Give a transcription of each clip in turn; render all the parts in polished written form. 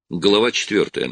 Глава 4.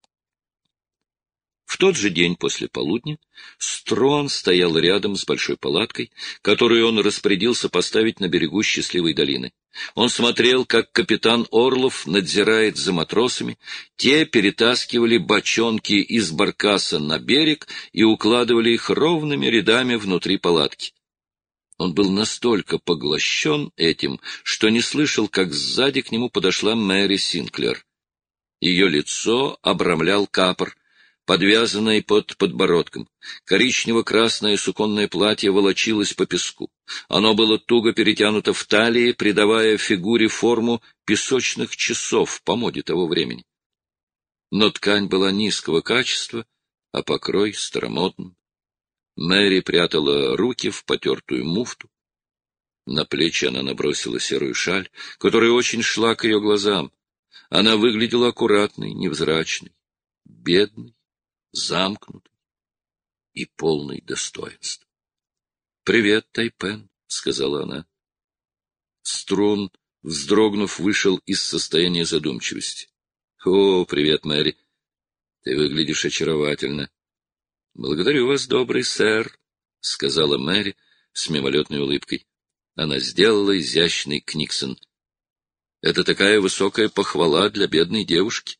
В тот же день после полудня Строн стоял рядом с большой палаткой, которую он распорядился поставить на берегу Счастливой долины. Он смотрел, как капитан Орлов надзирает за матросами, те перетаскивали бочонки из баркаса на берег и укладывали их ровными рядами внутри палатки. Он был настолько поглощен этим, что не слышал, как сзади к нему подошла Мэри Синклер. Ее лицо обрамлял капор, подвязанный под подбородком. Коричнево-красное суконное платье волочилось по песку. Оно было туго перетянуто в талии, придавая фигуре форму песочных часов по моде того времени. Но ткань была низкого качества, а покрой старомодным. Мэри прятала руки в потертую муфту. На плечи она набросила серую шаль, которая очень шла к ее глазам. Она выглядела аккуратной, невзрачной, бедной, замкнутой и полной достоинства. — Привет, Тайпен, — сказала она. Струн, вздрогнув, вышел из состояния задумчивости. — О, привет, Мэри. Ты выглядишь очаровательно. — Благодарю вас, добрый сэр, — сказала Мэри с мимолетной улыбкой. Она сделала изящный книксон. Это такая высокая похвала для бедной девушки.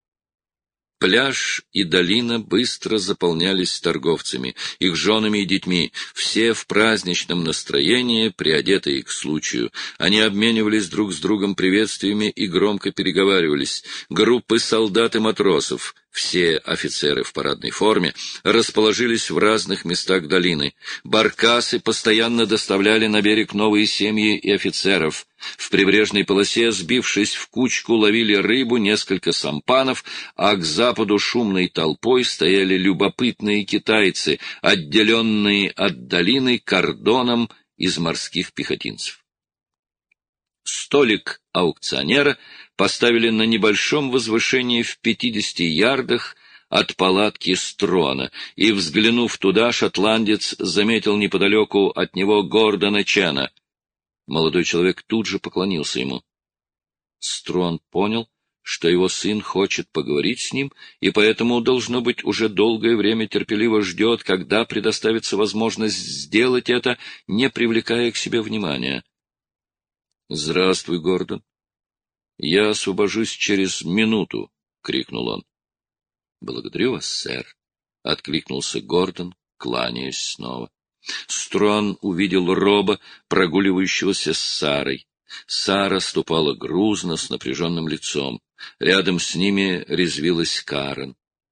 Пляж и долина быстро заполнялись торговцами, их женами и детьми, все в праздничном настроении, приодетые к случаю. Они обменивались друг с другом приветствиями и громко переговаривались. Группы солдат и матросов, все офицеры в парадной форме, расположились в разных местах долины. Баркасы постоянно доставляли на берег новые семьи и офицеров. В прибрежной полосе, сбившись в кучку, ловили рыбу несколько сампанов, а к западу шумной толпой стояли любопытные китайцы, отделенные от долины кордоном из морских пехотинцев. Столик аукционера поставили на небольшом возвышении в 50 ярдах от палатки Строна, и, взглянув туда, шотландец заметил неподалеку от него Гордона Чена. Молодой человек тут же поклонился ему. Строн понял, что его сын хочет поговорить с ним, и поэтому, должно быть, уже долгое время терпеливо ждет, когда предоставится возможность сделать это, не привлекая к себе внимания. — Здравствуй, Гордон. — Я освобожусь через минуту, — крикнул он. — Благодарю вас, сэр, — откликнулся Гордон, кланяясь снова. Строн увидел Роба, прогуливающегося с Сарой. Сара ступала грузно, с напряженным лицом. Рядом с ними резвилась Карен.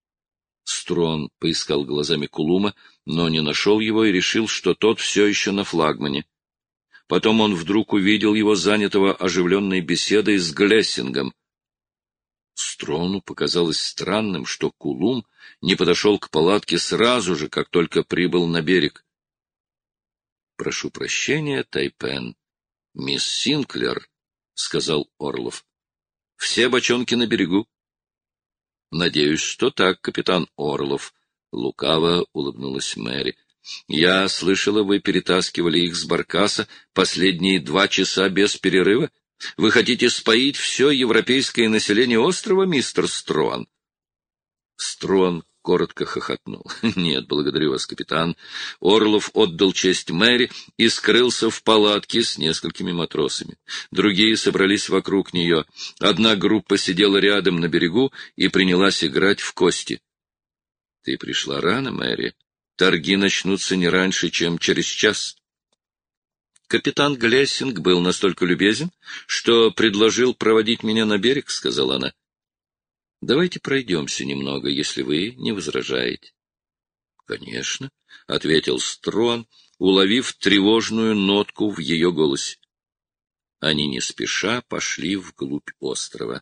Строн поискал глазами Кулума, но не нашел его и решил, что тот все еще на флагмане. Потом он вдруг увидел его занятого оживленной беседой с Глессингом. Строну показалось странным, что Кулум не подошел к палатке сразу же, как только прибыл на берег. — Прошу прощения, Тайпен. — Мисс Синклер, — сказал Орлов. — Все бочонки на берегу. — Надеюсь, что так, капитан Орлов, — лукаво улыбнулась Мэри. — Я слышала, вы перетаскивали их с баркаса последние 2 часа без перерыва. Вы хотите споить все европейское население острова, мистер Строн? Строн коротко хохотнул. — Нет, благодарю вас, капитан. Орлов отдал честь Мэри и скрылся в палатке с несколькими матросами. Другие собрались вокруг нее. Одна группа сидела рядом на берегу и принялась играть в кости. — Ты пришла рано, Мэри. Торги начнутся не раньше, чем через час. Капитан Глессинг был настолько любезен, что предложил проводить меня на берег, — сказала она. — Давайте пройдемся немного, если вы не возражаете. — Конечно, — ответил Строн, уловив тревожную нотку в ее голосе. Они не спеша пошли вглубь острова.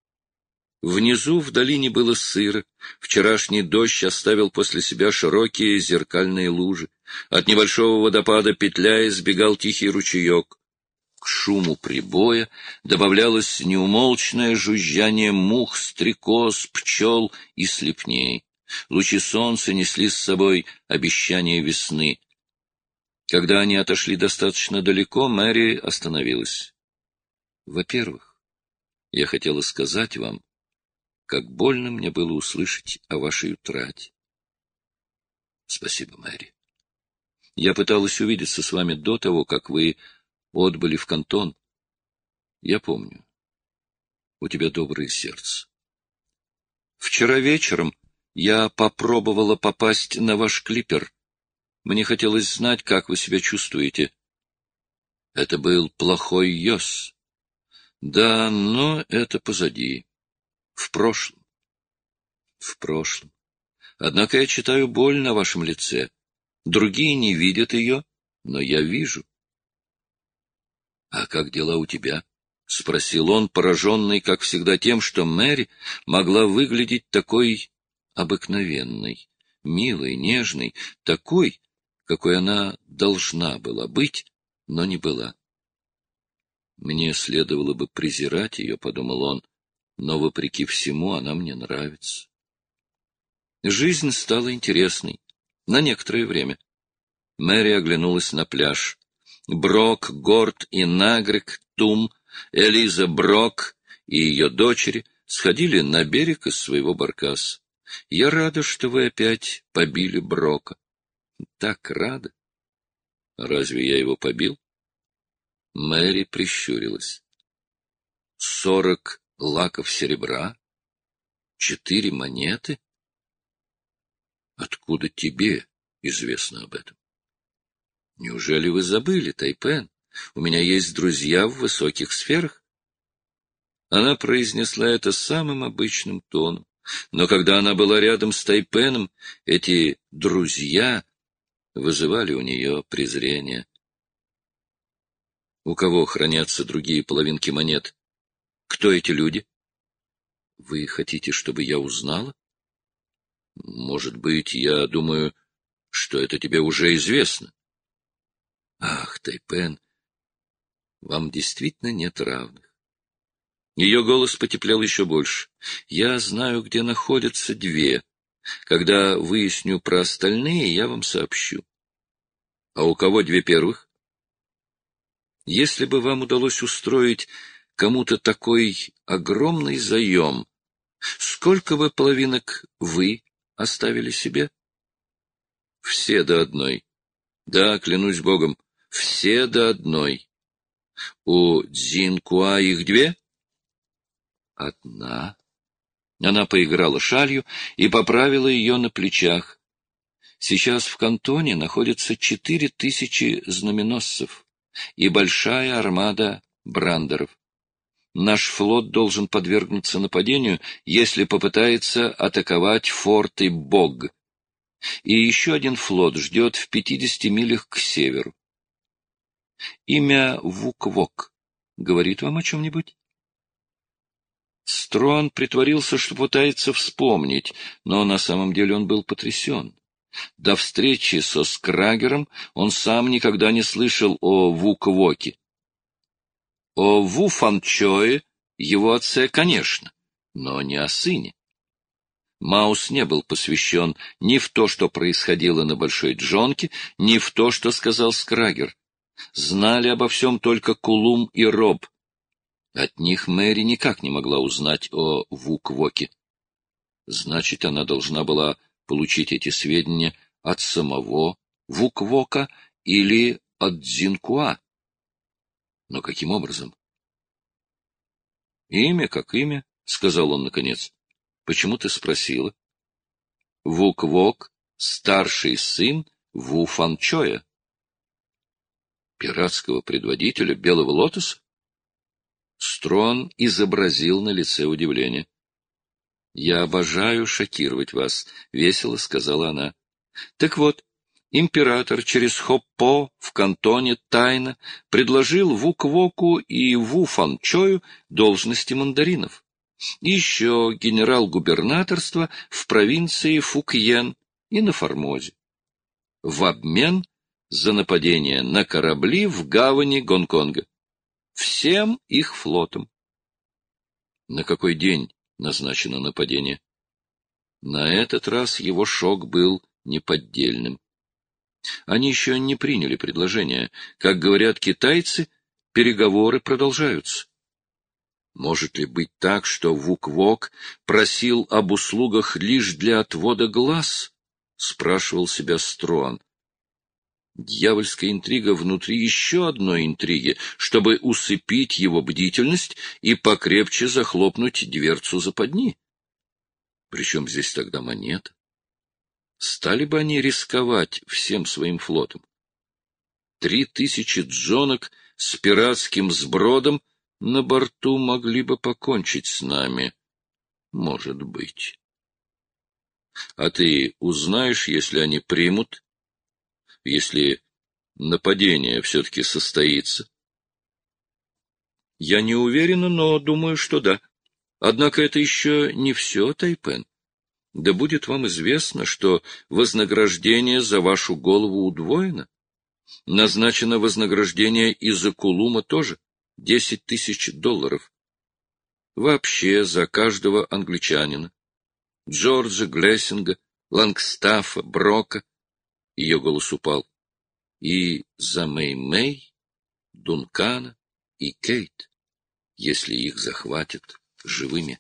Внизу в долине было сыро. Вчерашний дождь оставил после себя широкие зеркальные лужи. От небольшого водопада, петляя, сбегал тихий ручеек. К шуму прибоя добавлялось неумолчное жужжание мух, стрекоз, пчел и слепней. Лучи солнца несли с собой обещание весны. Когда они отошли достаточно далеко, Мэри остановилась. — Во-первых, я хотела сказать вам, как больно мне было услышать о вашей утрате. Спасибо, Мэри. Я пыталась увидеться с вами до того, как вы отбыли в Кантон. Я помню. У тебя доброе сердце. Вчера вечером я попробовала попасть на ваш клиппер. Мне хотелось знать, как вы себя чувствуете. Это был плохой йос. Да, но это позади. В прошлом. В прошлом. Однако я читаю боль на вашем лице. Другие не видят ее, но я вижу. — А как дела у тебя? — спросил он, пораженный, как всегда, тем, что Мэри могла выглядеть такой обыкновенной, милой, нежной, такой, какой она должна была быть, но не была. «Мне следовало бы презирать ее», — подумал он, — «но, вопреки всему, она мне нравится». Жизнь стала интересной. На некоторое время. Мэри оглянулась на пляж. Брок, Горд и Нагрек, Тум, Элиза Брок и ее дочери сходили на берег из своего баркаса. «Я рада, что вы опять побили Брока». «Так рада». «Разве я его побил?» Мэри прищурилась. 40 лаков серебра? 4 монеты? Откуда тебе известно об этом? Неужели вы забыли, Тайпен? У меня есть друзья в высоких сферах. Она произнесла это самым обычным тоном, но когда она была рядом с Тайпеном, эти друзья вызывали у нее презрение. У кого хранятся другие половинки монет? Кто эти люди? Вы хотите, чтобы я узнала? Может быть, я думаю, что это тебе уже известно. Ах, Тайпен, вам действительно нет равных. Ее голос потеплел еще больше. Я знаю, где находятся 2. Когда выясню про остальные, я вам сообщу. А у кого 2 первых? Если бы вам удалось устроить кому-то такой огромный заем, сколько бы половинок вы оставили себе? Все до одной. Да, клянусь Богом, все до одной. У Цзинкуа их 2? 1. Она поиграла шалью и поправила ее на плечах. Сейчас в Кантоне находится 4000 знаменосцев и большая армада брандеров. Наш флот должен подвергнуться нападению, если попытается атаковать форты Бог. И еще один флот ждет в 50 милях к северу. Имя Вук-Вок говорит вам о чем-нибудь? Строн притворился, что пытается вспомнить, но на самом деле он был потрясен. До встречи со Скрагером он сам никогда не слышал о Вук-Воке. О Ву Фанчое, его отце, конечно, но не о сыне. Маус не был посвящен ни в то, что происходило на Большой Джонке, ни в то, что сказал Скрагер. Знали обо всем только Кулум и Роб. От них Мэри никак не могла узнать о Вук-Воке. Значит, она должна была получить эти сведения от самого Вук-Вока или от Цзинкуа. Но каким образом? «Имя как имя», — сказал он наконец. «Почему ты спросила?» «Вук-Вок — старший сын Ву Фанчоя». «Пиратского предводителя Белого Лотоса?» Строн изобразил на лице удивление. «Я обожаю шокировать вас», — весело сказала она. «Так вот, император через Хоппо в Кантоне тайно предложил Вук-Воку и Ву Фанчою должности мандаринов. И еще генерал-губернаторство в провинции Фукьен и на Формозе. В обмен за нападение на корабли в гавани Гонконга. Всем их флотом». На какой день назначено нападение? На этот раз его шок был неподдельным. Они еще не приняли предложение. Как говорят китайцы, переговоры продолжаются. Может ли быть так, что Вук-Вок просил об услугах лишь для отвода глаз? — спрашивал себя Струан. Дьявольская интрига внутри еще одной интриги, чтобы усыпить его бдительность и покрепче захлопнуть дверцу западни. Причем здесь тогда монета? Стали бы они рисковать всем своим флотом? 3000 джонок с пиратским сбродом на борту могли бы покончить с нами. Может быть. А ты узнаешь, если они примут, если нападение все-таки состоится? Я не уверена, но думаю, что да. Однако это еще не все, Тайпен. Да будет вам известно, что вознаграждение за вашу голову удвоено. Назначено вознаграждение и за Кулума тоже — $10 000. Вообще за каждого англичанина. Джорджа, Глессинга, Лангстафа, Брока. Ее голос упал. И за Мэй-Мэй, Дункана и Кейт, если их захватят живыми.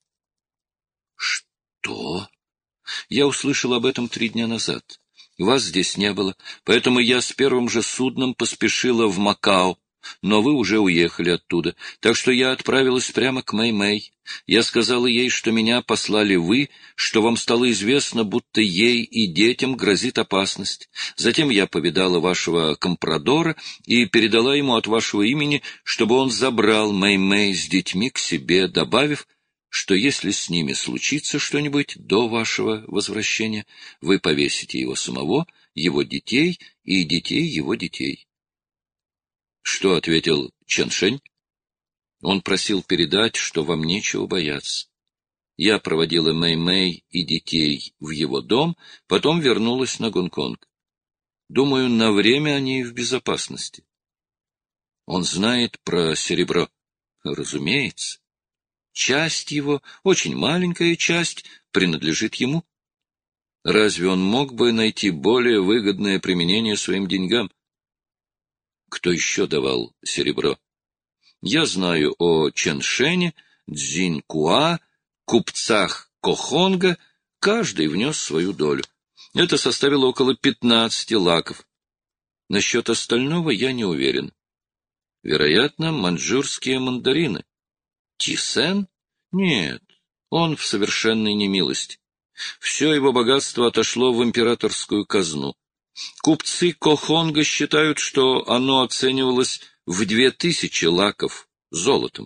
Что? Я услышал об этом 3 дня назад. Вас здесь не было, поэтому я с первым же судном поспешила в Макао, но вы уже уехали оттуда, так что я отправилась прямо к Мэй-Мэй. Я сказала ей, что меня послали вы, что вам стало известно, будто ей и детям грозит опасность. Затем я повидала вашего компрадора и передала ему от вашего имени, чтобы он забрал Мэй-Мэй с детьми к себе, добавив, что если с ними случится что-нибудь до вашего возвращения, вы повесите его самого, его детей и детей его детей. Что ответил Чэншэнь? Он просил передать, что вам нечего бояться. Я проводила Мэй-Мэй и детей в его дом, потом вернулась на Гонконг. Думаю, на время они в безопасности. Он знает про серебро. Разумеется. Часть его, очень маленькая часть, принадлежит ему. Разве он мог бы найти более выгодное применение своим деньгам? Кто еще давал серебро? Я знаю о Чэншэне, Цзинькуа, купцах Кохонга, каждый внес свою долю. Это составило около 15 лаков. Насчет остального я не уверен. Вероятно, маньчжурские мандарины. Тисен? Нет, он в совершенной немилости. Все его богатство отошло в императорскую казну. Купцы Кохонга считают, что оно оценивалось в 2000 лаков золотом.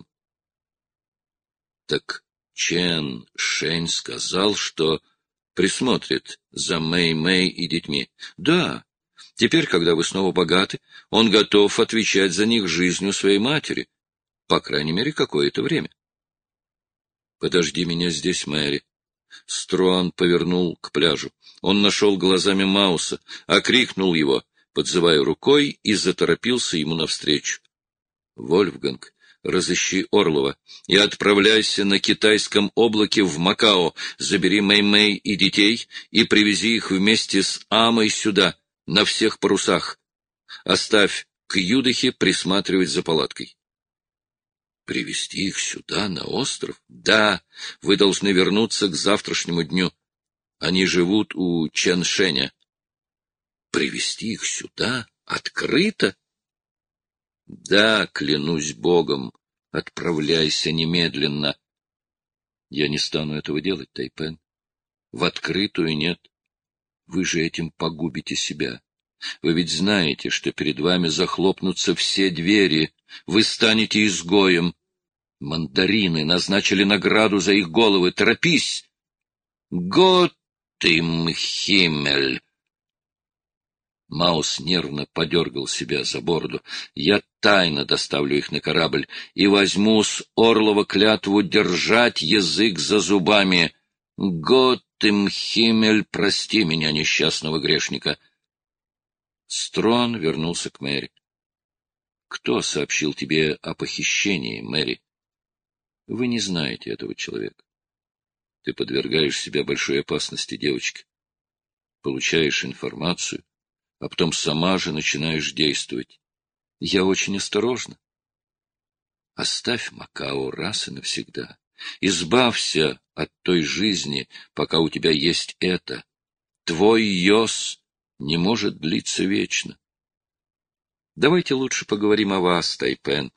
Так Чен Шэнь сказал, что присмотрит за Мэй-Мэй и детьми. Да, теперь, когда вы снова богаты, он готов отвечать за них жизнью своей матери, по крайней мере, какое-то время. Подожди меня здесь, Мэри. Струан повернул к пляжу. Он нашел глазами Мауса, окрикнул его, подзывая рукой, и заторопился ему навстречу. — Вольфганг, разыщи Орлова и отправляйся на китайском облаке в Макао, забери Мэй-Мэй и детей и привези их вместе с Амой сюда, на всех парусах. Оставь Кьюдахи присматривать за палаткой. Привезти их сюда, на остров? Да, вы должны вернуться к завтрашнему дню. Они живут у Чэншэня. Привезти их сюда? Открыто? Да, клянусь Богом, отправляйся немедленно. Я не стану этого делать, Тайпен. В открытую нет. Вы же этим погубите себя. Вы ведь знаете, что перед вами захлопнутся все двери. Вы станете изгоем. Мандарины назначили награду за их головы. Торопись! Гott im Himmel! Маус нервно подергал себя за бороду. Я тайно доставлю их на корабль и возьму с Орлова клятву держать язык за зубами. Gott im Himmel, прости меня, несчастного грешника. Строн вернулся к Мэри. Кто сообщил тебе о похищении, Мэри? Вы не знаете этого человека. Ты подвергаешь себя большой опасности, девочка. Получаешь информацию, а потом сама же начинаешь действовать. Я очень осторожна. Оставь Макао раз и навсегда. Избавься от той жизни, пока у тебя есть это. Твой йос не может длиться вечно. Давайте лучше поговорим о вас, Тайпен.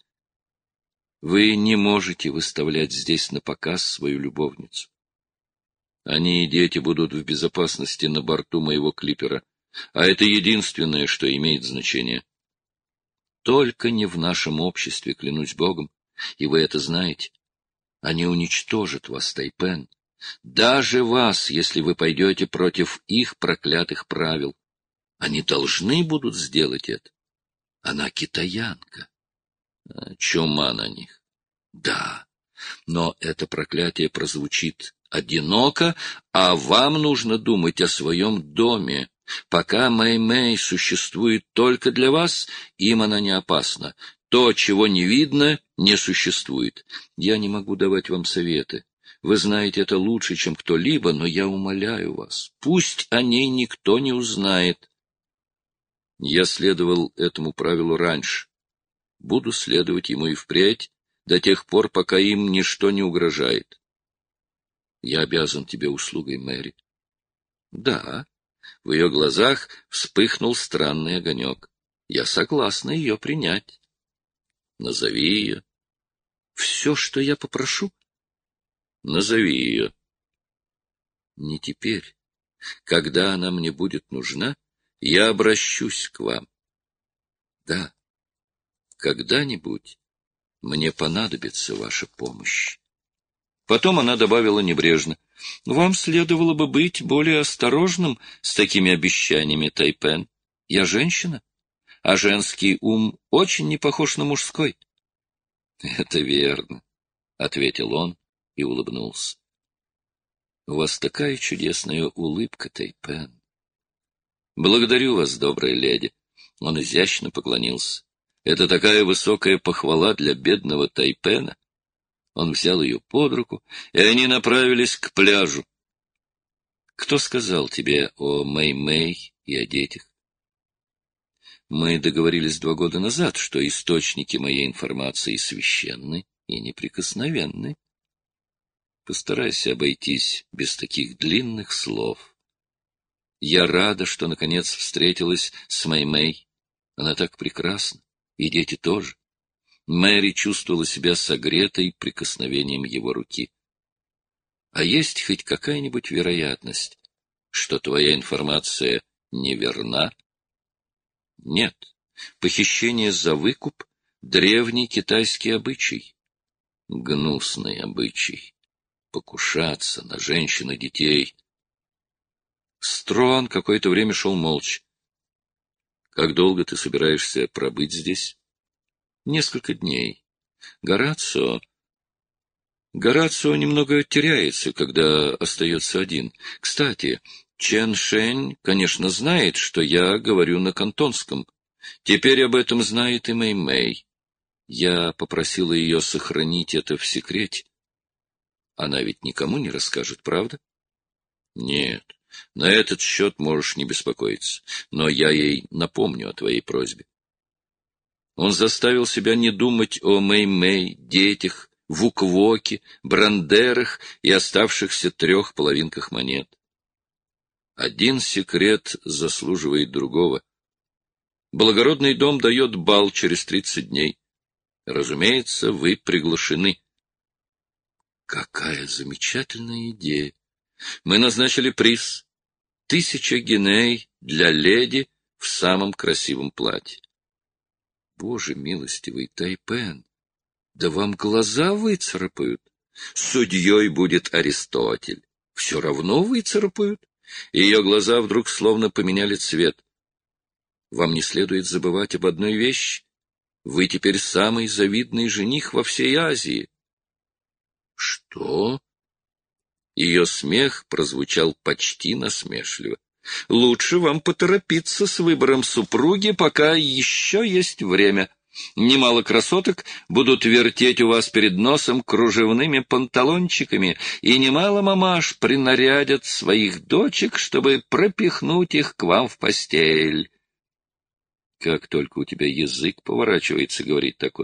Вы не можете выставлять здесь на показ свою любовницу. Они и дети будут в безопасности на борту моего клипера, а это единственное, что имеет значение. Только не в нашем обществе, клянусь Богом, и вы это знаете. Они уничтожат вас, Тайпен, даже вас, если вы пойдете против их проклятых правил. Они должны будут сделать это. Она китаянка. Чума на них. Да, но это проклятие прозвучит одиноко, а вам нужно думать о своем доме. Пока Мэй-Мэй существует только для вас, им она не опасна. То, чего не видно, не существует. Я не могу давать вам советы. Вы знаете это лучше, чем кто-либо, но я умоляю вас, пусть о ней никто не узнает. Я следовал этому правилу раньше. Буду следовать ему и впредь, до тех пор, пока им ничто не угрожает. Я обязан тебе услугой, Мэри. Да, в ее глазах вспыхнул странный огонек. Я согласна ее принять. Назови ее. Все, что я попрошу? Назови ее. Не теперь. Когда она мне будет нужна, я обращусь к вам. Да, когда-нибудь мне понадобится ваша помощь. Потом она добавила небрежно: вам следовало бы быть более осторожным с такими обещаниями, Тайпен. Я женщина, а женский ум очень не похож на мужской. — Это верно, — ответил он и улыбнулся. — У вас такая чудесная улыбка, Тайпен. — Благодарю вас, добрая леди. Он изящно поклонился. Это такая высокая похвала для бедного Тайпена. Он взял ее под руку, и они направились к пляжу. — Кто сказал тебе о Мэй-Мэй и о детях? Мы договорились 2 года назад, что источники моей информации священны и неприкосновенны. Постарайся обойтись без таких длинных слов. Я рада, что наконец встретилась с Мэй-Мэй. Она так прекрасна, и дети тоже. Мэри чувствовала себя согретой прикосновением его руки. А есть хоть какая-нибудь вероятность, что твоя информация неверна? Нет. Похищение за выкуп — древний китайский обычай. Гнусный обычай. Покушаться на женщин и детей. Струан какое-то время шел молча. — Как долго ты собираешься пробыть здесь? — Несколько дней. Горацио немного теряется, когда остается один. Кстати, Чен Шэнь, конечно, знает, что я говорю на кантонском. Теперь об этом знает и Мэй-Мэй. Я попросила ее сохранить это в секрете. Она ведь никому не расскажет, правда? Нет, на этот счет можешь не беспокоиться, но я ей напомню о твоей просьбе. Он заставил себя не думать о Мэй-Мэй, детях, Вук-Воке, Брандерах и оставшихся 3 половинках монет. Один секрет заслуживает другого. Благородный дом дает бал через 30 дней. Разумеется, вы приглашены. Какая замечательная идея! Мы назначили приз. 1000 гиней для леди в самом красивом платье. Боже милостивый, Тайпен, да вам глаза выцарапают. Судьей будет Аристотель. Все равно выцарапают. Ее глаза вдруг словно поменяли цвет. Вам не следует забывать об одной вещи. Вы теперь самый завидный жених во всей Азии. Что? Ее смех прозвучал почти насмешливо. Лучше вам поторопиться с выбором супруги, пока еще есть время. Немало красоток будут вертеть у вас перед носом кружевными панталончиками, и немало мамаш принарядят своих дочек, чтобы пропихнуть их к вам в постель. Как только у тебя язык поворачивается говорить такое.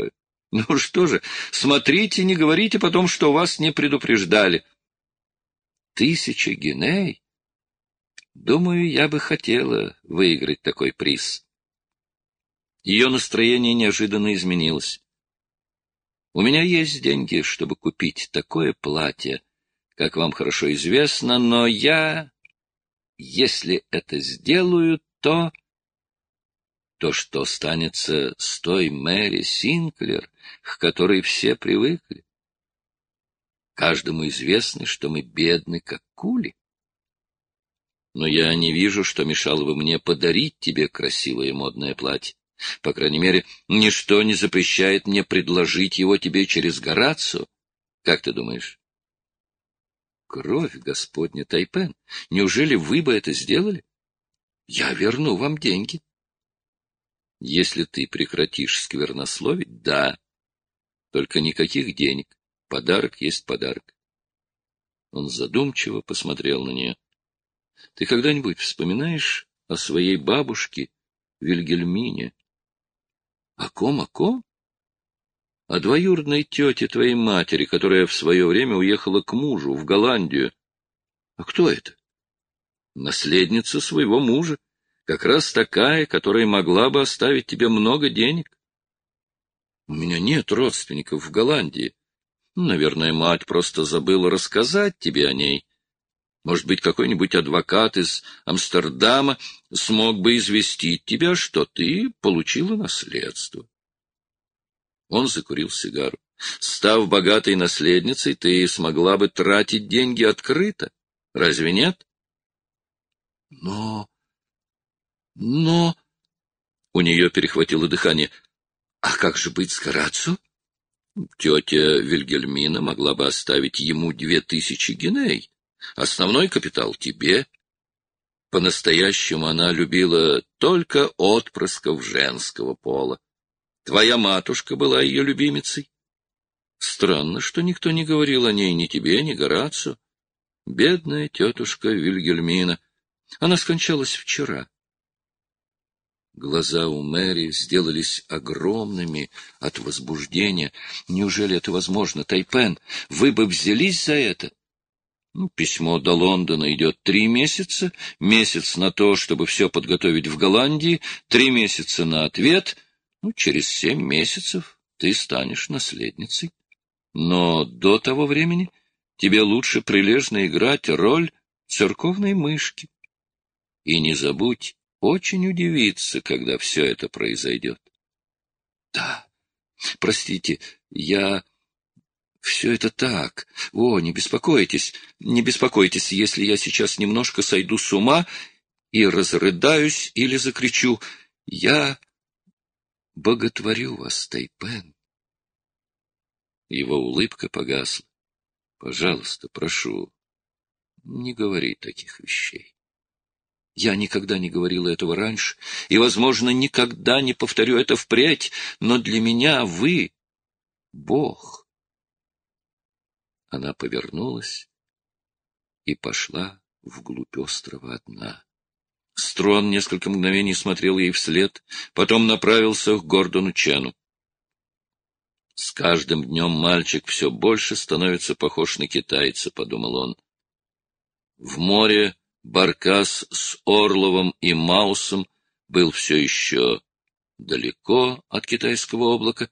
Ну что же, смотрите, не говорите потом, что вас не предупреждали. 1000 гиней? Думаю, я бы хотела выиграть такой приз. Ее настроение неожиданно изменилось. У меня есть деньги, чтобы купить такое платье, как вам хорошо известно, но я, если это сделаю, то что станется с той Мэри Синклер, к которой все привыкли. Каждому известно, что мы бедны, как кули. Но я не вижу, что мешало бы мне подарить тебе красивое модное платье. По крайней мере, ничто не запрещает мне предложить его тебе через Горацио. Как ты думаешь? Кровь Господня, Тайпен, неужели вы бы это сделали? Я верну вам деньги. Если ты прекратишь сквернословить, да. Только никаких денег. Подарок есть подарок. Он задумчиво посмотрел на нее. Ты когда-нибудь вспоминаешь о своей бабушке Вильгельмине? О ком, о ком? О двоюродной тете твоей матери, которая в свое время уехала к мужу в Голландию. А кто это? Наследница своего мужа. Как раз такая, которая могла бы оставить тебе много денег. У меня нет родственников в Голландии. Наверное, мать просто забыла рассказать тебе о ней. Может быть, какой-нибудь адвокат из Амстердама смог бы известить тебя, что ты получила наследство. Он закурил сигару. Став богатой наследницей, ты смогла бы тратить деньги открыто. Разве нет? Но... У нее перехватило дыхание. А как же быть с Горацио? Тетя Вильгельмина могла бы оставить ему 2000 гиней. Основной капитал тебе. По-настоящему она любила только отпрысков женского пола. Твоя матушка была ее любимицей. Странно, что никто не говорил о ней ни тебе, ни Горацио. Бедная тетушка Вильгельмина. Она скончалась вчера. Глаза у Мэри сделались огромными от возбуждения. Неужели это возможно, Тайпен? Вы бы взялись за это? Письмо до Лондона идет 3 месяца, месяц на то, чтобы все подготовить в Голландии, 3 месяца на ответ. Через 7 месяцев ты станешь наследницей. Но до того времени тебе лучше прилежно играть роль церковной мышки. И не забудь очень удивиться, когда все это произойдет. Да, простите, все это так. О, не беспокойтесь, если я сейчас немножко сойду с ума и разрыдаюсь или закричу. Я боготворю вас, Тайпен. Его улыбка погасла. Пожалуйста, прошу, не говори таких вещей. Я никогда не говорила этого раньше, и, возможно, никогда не повторю это впредь, но для меня вы — Бог. Она повернулась и пошла вглубь острова одна. Строн несколько мгновений смотрел ей вслед, потом направился к Гордону Чену. «С каждым днем мальчик все больше становится похож на китайца», — подумал он. В море баркас с Орловым и Маусом был все еще далеко от китайского облака.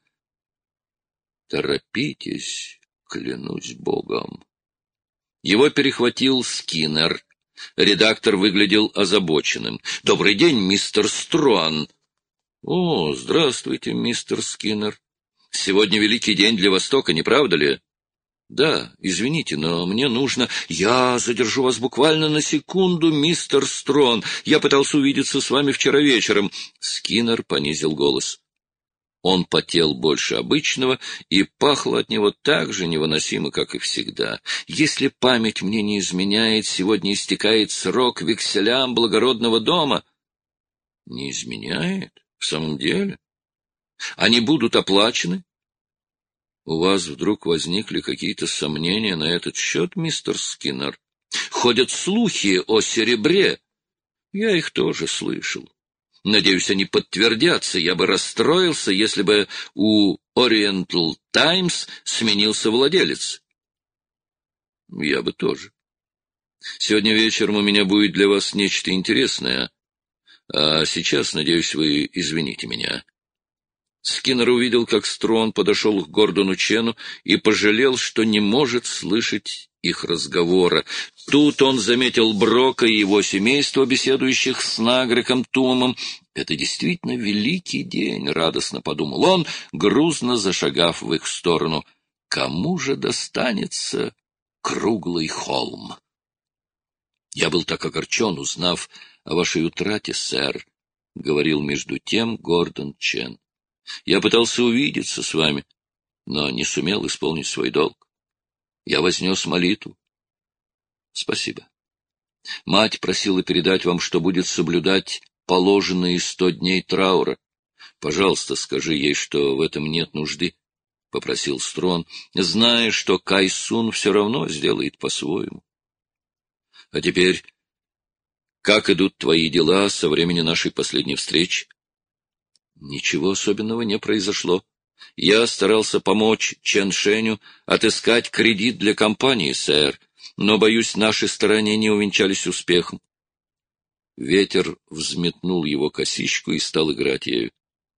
«Торопитесь, клянусь Богом». Его перехватил Скиннер. Редактор выглядел озабоченным. «Добрый день, мистер Струан». «О, здравствуйте, мистер Скиннер. Сегодня великий день для Востока, не правда ли?» «Да, извините, но мне нужно...» «Я задержу вас буквально на секунду, мистер Строн. Я пытался увидеться с вами вчера вечером». Скиннер понизил голос. Он потел больше обычного, и пахло от него так же невыносимо, как и всегда. «Если память мне не изменяет, сегодня истекает срок векселям благородного дома». «Не изменяет? В самом деле? Они будут оплачены?» «У вас вдруг возникли какие-то сомнения на этот счет, мистер Скиннер? Ходят слухи о серебре. Я их тоже слышал. Надеюсь, они подтвердятся. Я бы расстроился, если бы у Oriental Times сменился владелец. Я бы тоже. Сегодня вечером у меня будет для вас нечто интересное. А сейчас, надеюсь, вы извините меня. Скиннер увидел, как Строн подошел к Гордону Чену и пожалел, что не может слышать их разговора. Тут он заметил Брока и его семейство, беседующих с Нагреком Тумом. «Это действительно великий день», — радостно подумал он, грузно зашагав в их сторону. «Кому же достанется круглый холм?» «Я был так огорчен, узнав о вашей утрате, сэр», — говорил между тем Гордон Чен. «Я пытался увидеться с вами, но не сумел исполнить свой долг. Я вознес молитву. Спасибо. Мать просила передать вам, что будет соблюдать положенные 100 дней траура. Пожалуйста, скажи ей, что в этом нет нужды», — попросил Строн, зная, что Кайсун все равно сделает по-своему. «А теперь, как идут твои дела со времени нашей последней встречи?» «Ничего особенного не произошло. Я старался помочь Чен Шеню отыскать кредит для компании, сэр, но, боюсь, наши старания не увенчались успехом». Ветер взметнул его косичку и стал играть ею.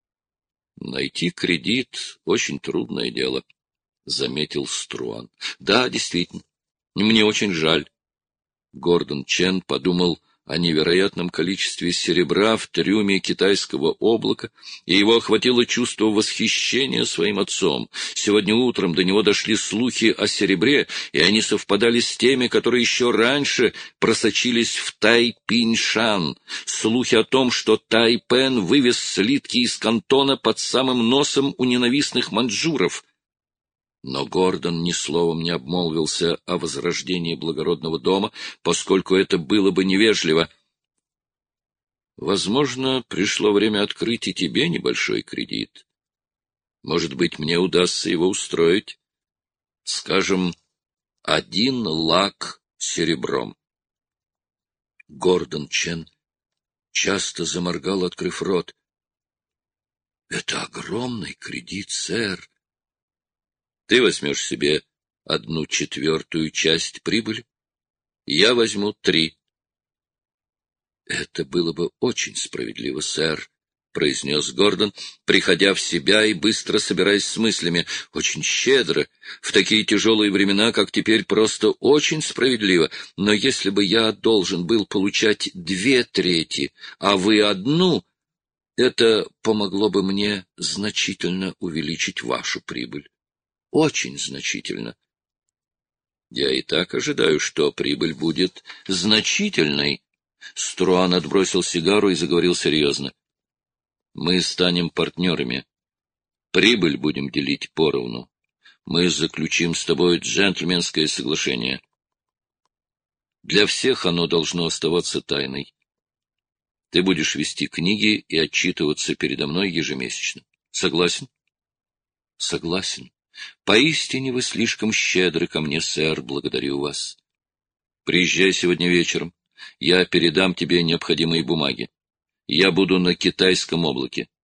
«Найти кредит — очень трудное дело», — заметил Струан. «Да, действительно, мне очень жаль». Гордон Чен подумал о невероятном количестве серебра в трюме китайского облака, и его охватило чувство восхищения своим отцом. Сегодня утром до него дошли слухи о серебре, и они совпадали с теми, которые еще раньше просочились в Тайпиньшан. Слухи о том, что Тайпен вывез слитки из Кантона под самым носом у ненавистных маньчжуров. Но Гордон ни словом не обмолвился о возрождении благородного дома, поскольку это было бы невежливо. «Возможно, пришло время открыть и тебе небольшой кредит. Может быть, мне удастся его устроить. Скажем, 1 лак серебром». Гордон Чен часто заморгал, открыв рот. «Это огромный кредит, сэр. Ты возьмешь себе 1/4 часть прибыли, я возьму 3. Это было бы очень справедливо, сэр, — произнес Гордон, приходя в себя и быстро собираясь с мыслями. Очень щедро. В такие тяжелые времена, как теперь, просто очень справедливо. Но если бы я должен был получать 2/3, а вы 1, это помогло бы мне значительно увеличить вашу прибыль. Очень значительно. Я и так ожидаю, что прибыль будет значительной. Струан отбросил сигару и заговорил серьезно. Мы станем партнерами. Прибыль будем делить поровну. Мы заключим с тобой джентльменское соглашение. Для всех оно должно оставаться тайной. Ты будешь вести книги и отчитываться передо мной ежемесячно. Согласен? Согласен. Поистине вы слишком щедры ко мне, сэр, благодарю вас. Приезжай сегодня вечером. Я передам тебе необходимые бумаги. Я буду на китайском облаке.